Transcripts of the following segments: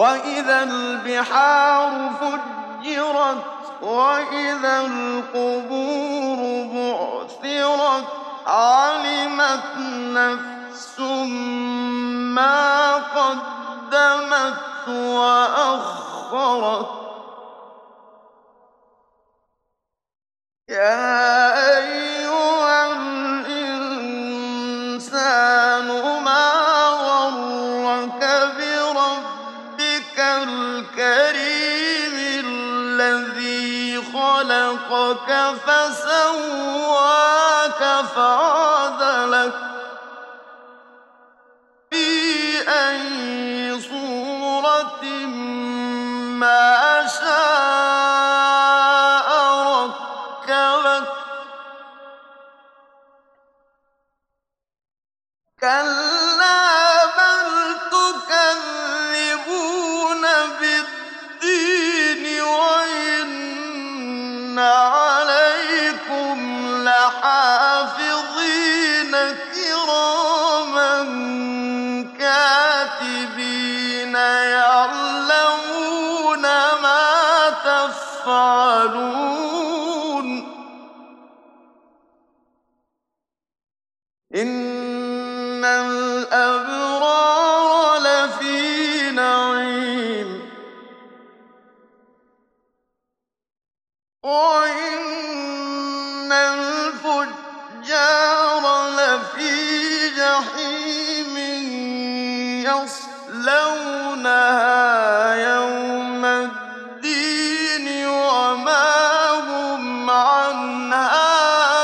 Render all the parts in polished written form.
وإذا البحار فجرت وإذا القبور بعثرت علمت نفس ما قدمت وأخرت يا أيها الإنسان ما غرك بربك الكريم الذي خلقك فسواك فعدلك في أي صورة ما شاء ركبك كلا بل تكذبون بالدين وإن عليكم لحافظين كراما كاتبين يعلمون ما تفعلون إن الأبرار لفي نعيم وإن الفجار لفي جحيم يصلونها يوم الدين وما هم عنها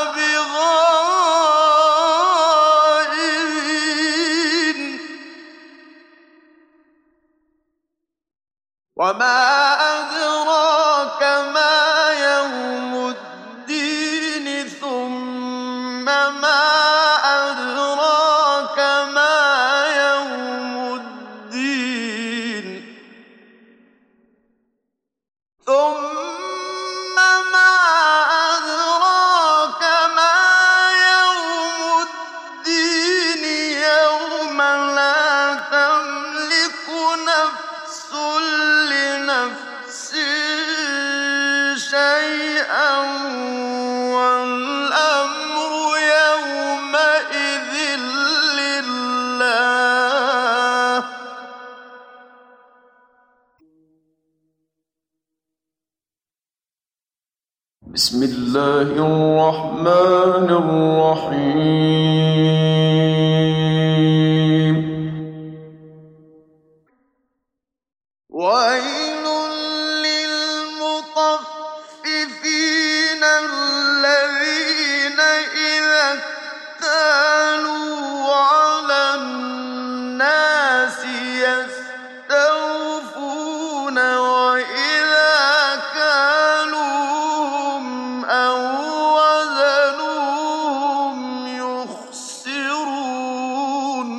بغائبين وما أدراك ما يوم الدين ثم ما أدراك ما يوم الدين ثم ما أدراك ما يوم الدين يوم لا تملك نفس لنفس شيئا والأمر يومئذ لله بسم الله الرحمن الرحيم ويل للمطففين الذين إذا اكتالوا على الناس يستوفون وإذا كالوهم أو وزنوهم يخسرون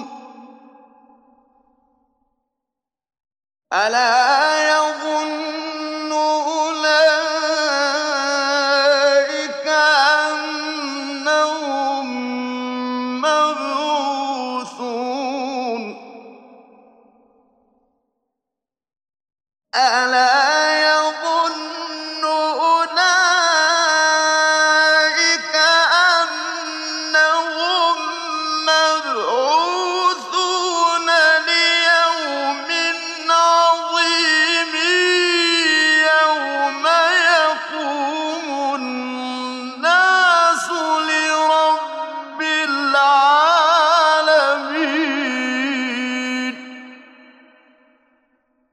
ألا يظن أولئك أنهم مبعوثون